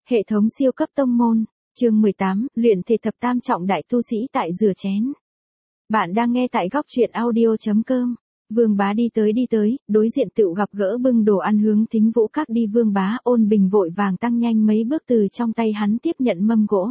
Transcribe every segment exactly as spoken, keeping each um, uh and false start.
Hệ thống siêu cấp tông môn, chương mười tám, luyện thể thập tam trọng đại tu sĩ tại rửa chén. Bạn đang nghe tại góc truyện audio.com. Vương Bá đi tới đi tới, đối diện tựu gặp gỡ bưng đồ ăn hướng Thính Vũ Các đi. Vương Bá Ôn Bình vội vàng tăng nhanh mấy bước từ trong tay hắn tiếp nhận mâm gỗ.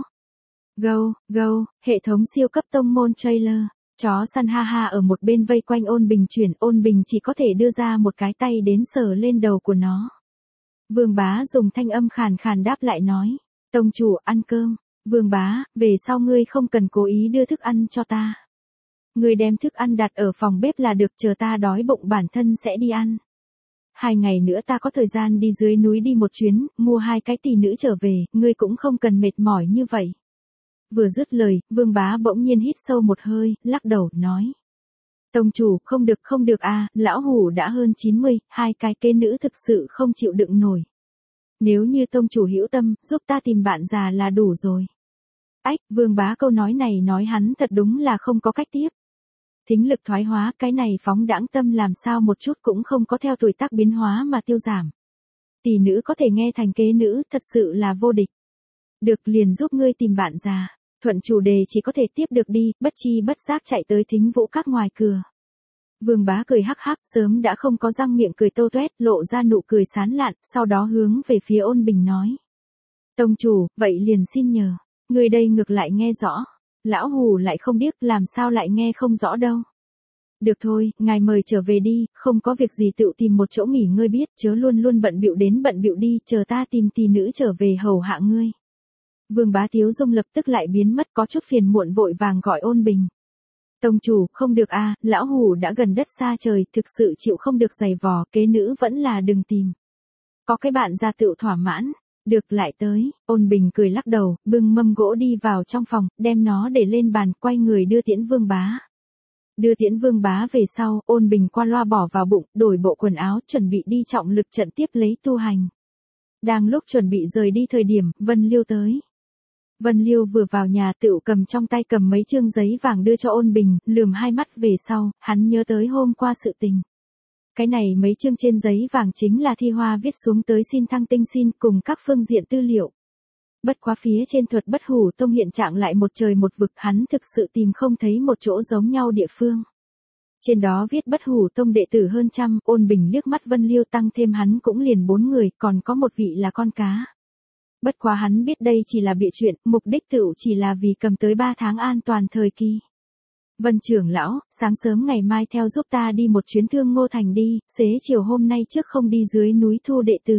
Go, go, hệ thống siêu cấp tông môn trailer. Chó săn ha ha ở một bên vây quanh Ôn Bình chuyển, Ôn Bình chỉ có thể đưa ra một cái tay đến sờ lên đầu của nó. Vương Bá dùng thanh âm khàn khàn đáp lại nói, tông chủ ăn cơm. Vương Bá, về sau ngươi không cần cố ý đưa thức ăn cho ta. Ngươi đem thức ăn đặt ở phòng bếp là được, chờ ta đói bụng bản thân sẽ đi ăn. Hai ngày nữa ta có thời gian đi dưới núi đi một chuyến, mua hai cái tỳ nữ trở về, ngươi cũng không cần mệt mỏi như vậy. Vừa dứt lời, Vương Bá bỗng nhiên hít sâu một hơi, lắc đầu, nói. Tông chủ, không được không được à, lão hủ đã hơn chín mươi, hai cái kế nữ thực sự không chịu đựng nổi. Nếu như tông chủ hữu tâm, giúp ta tìm bạn già là đủ rồi. Ách, Vương Bá câu nói này nói hắn thật đúng là không có cách tiếp. Thính lực thoái hóa, cái này phóng đãng tâm làm sao một chút cũng không có theo tuổi tác biến hóa mà tiêu giảm. Tỷ nữ có thể nghe thành kế nữ, thật sự là vô địch. Được, liền giúp ngươi tìm bạn già. Thuận chủ đề chỉ có thể tiếp được đi, bất chi bất giác chạy tới Thính Vũ Các ngoài cửa. Vương Bá cười hắc hắc, sớm đã không có răng miệng cười tô toét, lộ ra nụ cười sán lạn, sau đó hướng về phía Ôn Bình nói. Tông chủ, vậy liền xin nhờ, người đây ngược lại nghe rõ. Lão hủ lại không biết, làm sao lại nghe không rõ đâu. Được thôi, ngài mời trở về đi, không có việc gì tự tìm một chỗ nghỉ ngơi biết, chớ luôn luôn bận bịu đến bận bịu đi, chờ ta tìm tỳ nữ trở về hầu hạ ngươi. Vương Bá Tiếu Dung lập tức lại biến mất, có chút phiền muộn vội vàng gọi Ôn Bình. Tông chủ, không được a, lão hủ đã gần đất xa trời, thực sự chịu không được giày vò, kế nữ vẫn là đừng tìm. Có cái bạn ra tự thỏa mãn, được lại tới. Ôn Bình cười lắc đầu, bưng mâm gỗ đi vào trong phòng, đem nó để lên bàn, quay người đưa tiễn Vương Bá. Đưa tiễn Vương Bá về sau, Ôn Bình qua loa bỏ vào bụng, đổi bộ quần áo, chuẩn bị đi trọng lực trận tiếp lấy tu hành. Đang lúc chuẩn bị rời đi thời điểm, Vân Liêu tới. Vân Liêu vừa vào nhà tựu cầm trong tay cầm mấy chương giấy vàng đưa cho Ôn Bình, lườm hai mắt về sau, hắn nhớ tới hôm qua sự tình. Cái này mấy chương trên giấy vàng chính là Thi Hoa viết xuống tới xin thăng tinh xin cùng các phương diện tư liệu. Bất quá phía trên thuật Bất Hủ Tông hiện trạng lại một trời một vực, hắn thực sự tìm không thấy một chỗ giống nhau địa phương. Trên đó viết Bất Hủ Tông đệ tử hơn trăm, Ôn Bình liếc mắt Vân Liêu tăng thêm hắn cũng liền bốn người, còn có một vị là con cá. Bất quá hắn biết đây chỉ là bịa chuyện, mục đích tựu chỉ là vì cầm tới ba tháng an toàn thời kỳ. Vân trưởng lão, sáng sớm ngày mai theo giúp ta đi một chuyến Thương Ngô Thành đi, xế chiều hôm nay trước không đi dưới núi thu đệ tử.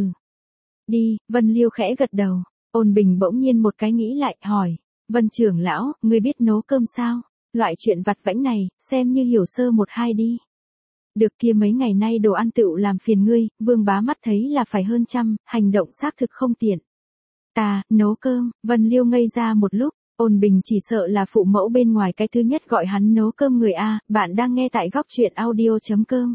Đi, Vân Liêu khẽ gật đầu. Ôn Bình bỗng nhiên một cái nghĩ lại, hỏi. Vân trưởng lão, ngươi biết nấu cơm sao? Loại chuyện vặt vãnh này, xem như hiểu sơ một hai đi. Được kia, mấy ngày nay đồ ăn tựu làm phiền ngươi, Vương Bá mắt thấy là phải hơn trăm, hành động xác thực không tiện. Ta, nấu cơm. Vân Liêu ngây ra một lúc. Ôn Bình chỉ sợ là phụ mẫu bên ngoài cái thứ nhất gọi hắn nấu cơm người A, bạn đang nghe tại góc truyện audio.com.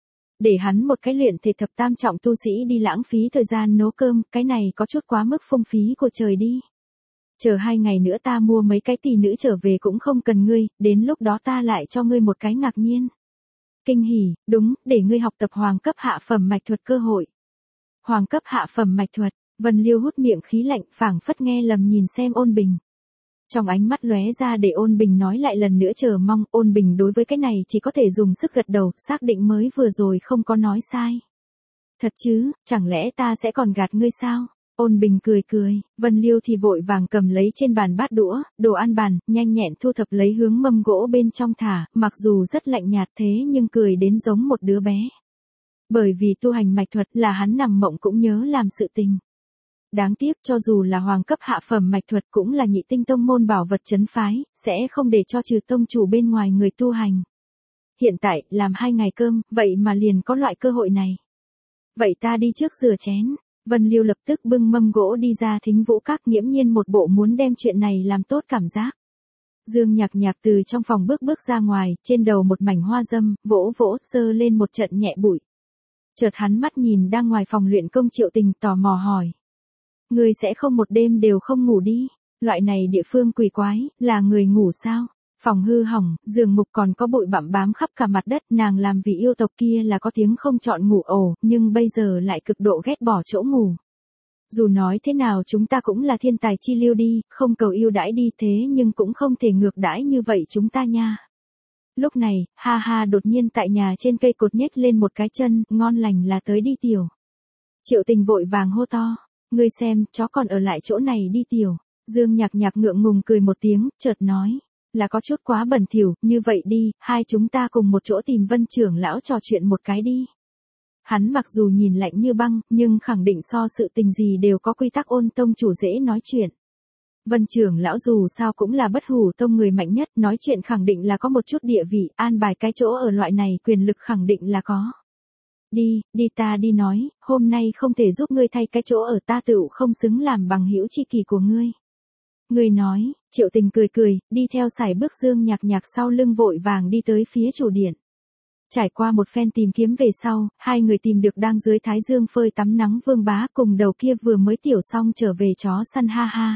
Để hắn một cái luyện thể thập tam trọng tu sĩ đi lãng phí thời gian nấu cơm, cái này có chút quá mức phung phí của trời đi. Chờ hai ngày nữa ta mua mấy cái tỳ nữ trở về cũng không cần ngươi, đến lúc đó ta lại cho ngươi một cái ngạc nhiên. Kinh hỉ, đúng, để ngươi học tập hoàng cấp hạ phẩm mạch thuật cơ hội. Hoàng cấp hạ phẩm mạch thuật. Vân Liêu hút miệng khí lạnh, phảng phất nghe lầm nhìn xem Ôn Bình. Trong ánh mắt lóe ra để Ôn Bình nói lại lần nữa chờ mong, Ôn Bình đối với cái này chỉ có thể dùng sức gật đầu, xác định mới vừa rồi không có nói sai. Thật chứ, chẳng lẽ ta sẽ còn gạt ngươi sao? Ôn Bình cười cười, Vân Liêu thì vội vàng cầm lấy trên bàn bát đũa, đồ ăn bàn, nhanh nhẹn thu thập lấy hướng mâm gỗ bên trong thả, mặc dù rất lạnh nhạt thế nhưng cười đến giống một đứa bé. Bởi vì tu hành mạch thuật là hắn nằm mộng cũng nhớ làm sự tình. Đáng tiếc cho dù là hoàng cấp hạ phẩm mạch thuật cũng là nhị tinh tông môn bảo vật trấn phái, sẽ không để cho trừ tông chủ bên ngoài người tu hành. Hiện tại, làm hai ngày cơm, vậy mà liền có loại cơ hội này. Vậy ta đi trước rửa chén. Vân Liêu lập tức bưng mâm gỗ đi ra Thính Vũ Các, nghiễm nhiên một bộ muốn đem chuyện này làm tốt cảm giác. Dương Nhạc Nhạc từ trong phòng bước bước ra ngoài, trên đầu một mảnh hoa dâm, vỗ vỗ, giơ lên một trận nhẹ bụi. Chợt hắn mắt nhìn đang ngoài phòng luyện công Triệu Tình, tò mò hỏi. Người sẽ không một đêm đều không ngủ đi, loại này địa phương quỷ quái, là người ngủ sao? Phòng hư hỏng, giường mục còn có bụi bặm bám khắp cả mặt đất, nàng làm vì yêu tộc kia là có tiếng không chọn ngủ ổ, nhưng bây giờ lại cực độ ghét bỏ chỗ ngủ. Dù nói thế nào chúng ta cũng là thiên tài chi lưu đi, không cầu yêu đãi đi thế nhưng cũng không thể ngược đãi như vậy chúng ta nha. Lúc này, ha ha đột nhiên tại nhà trên cây cột nhếch lên một cái chân, ngon lành là tới đi tiểu. Triệu Tình vội vàng hô to, ngươi xem, chó còn ở lại chỗ này đi tiểu. Dương Nhạc Nhạc ngượng ngùng cười một tiếng, chợt nói, là có chút quá bẩn thỉu, như vậy đi, hai chúng ta cùng một chỗ tìm Vân trưởng lão trò chuyện một cái đi. Hắn mặc dù nhìn lạnh như băng, nhưng khẳng định so sự tình gì đều có quy tắc ôn tông chủ dễ nói chuyện. Vân trưởng lão dù sao cũng là bất hủ tông người mạnh nhất, nói chuyện khẳng định là có một chút địa vị, an bài cái chỗ ở loại này quyền lực khẳng định là có. Đi, đi ta đi nói, hôm nay không thể giúp ngươi thay cái chỗ ở ta tựu không xứng làm bằng hữu chi kỷ của ngươi. Ngươi nói, Triệu Tình cười cười, đi theo sải bước Dương Nhạc Nhạc sau lưng vội vàng đi tới phía chủ điện. Trải qua một phen tìm kiếm về sau, hai người tìm được đang dưới thái dương phơi tắm nắng Vương Bá cùng đầu kia vừa mới tiểu xong trở về chó săn ha ha.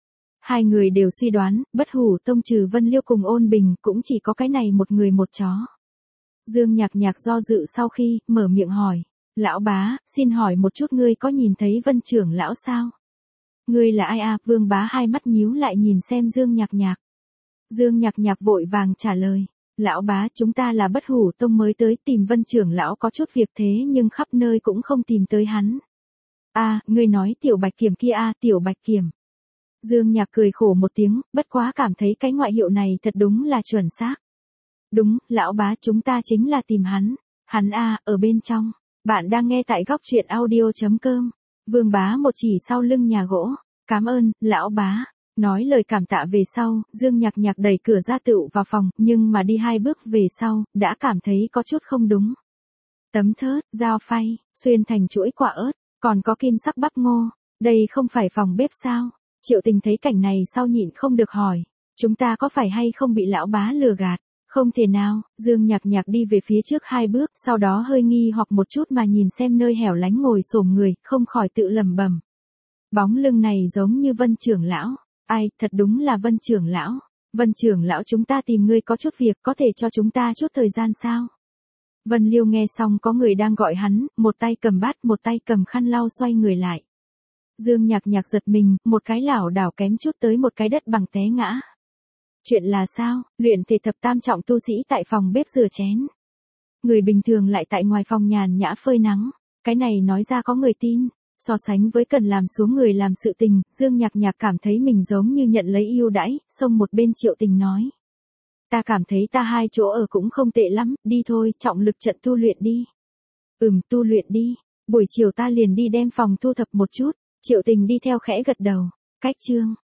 Hai người đều suy đoán, bất hủ tông trừ Vân Liêu cùng Ôn Bình cũng chỉ có cái này một người một chó. Dương Nhạc Nhạc do dự sau khi, mở miệng hỏi, lão bá, xin hỏi một chút ngươi có nhìn thấy Vân trưởng lão sao? Ngươi là ai à? Vương Bá hai mắt nhíu lại nhìn xem Dương Nhạc Nhạc. Dương Nhạc Nhạc vội vàng trả lời, lão bá chúng ta là bất hủ tông mới tới tìm Vân trưởng lão có chút việc thế nhưng khắp nơi cũng không tìm tới hắn. A, à, ngươi nói tiểu bạch kiểm kia a, à, tiểu bạch kiểm. Dương Nhạc cười khổ một tiếng, bất quá cảm thấy cái ngoại hiệu này thật đúng là chuẩn xác. Đúng, lão bá chúng ta chính là tìm hắn. Hắn a, à, ở bên trong. Bạn đang nghe tại góc truyện audio chấm com. Vương Bá một chỉ sau lưng nhà gỗ. Cảm ơn, lão bá. Nói lời cảm tạ về sau, Dương Nhạc Nhạc đẩy cửa ra tựu vào phòng, nhưng mà đi hai bước về sau, đã cảm thấy có chút không đúng. Tấm thớt, dao phay, xuyên thành chuỗi quả ớt, còn có kim sắc bắp ngô. Đây không phải phòng bếp sao? Triệu Tình thấy cảnh này sau nhịn không được hỏi. Chúng ta có phải hay không bị lão bá lừa gạt? Không thể nào, Dương Nhạc Nhạc đi về phía trước hai bước, sau đó hơi nghi hoặc một chút mà nhìn xem nơi hẻo lánh ngồi xổm người, không khỏi tự lẩm bẩm. Bóng lưng này giống như Vân trưởng lão. Ai, thật đúng là Vân trưởng lão. Vân trưởng lão chúng ta tìm ngươi có chút việc, có thể cho chúng ta chút thời gian sao? Vân Liêu nghe xong có người đang gọi hắn, một tay cầm bát, một tay cầm khăn lau xoay người lại. Dương Nhạc Nhạc giật mình, một cái lảo đảo kém chút tới một cái đất bằng té ngã. Chuyện là sao? Luyện thể thập tam trọng tu sĩ tại phòng bếp rửa chén. Người bình thường lại tại ngoài phòng nhàn nhã phơi nắng. Cái này nói ra có người tin. So sánh với cần làm xuống người làm sự tình, Dương Nhạc Nhạc cảm thấy mình giống như nhận lấy ưu đãi, xông một bên Triệu Tình nói. Ta cảm thấy ta hai chỗ ở cũng không tệ lắm, đi thôi, trọng lực trận tu luyện đi. Ừm, tu luyện đi. Buổi chiều ta liền đi đem phòng thu thập một chút. Triệu Tình đi theo khẽ gật đầu. Cách chương.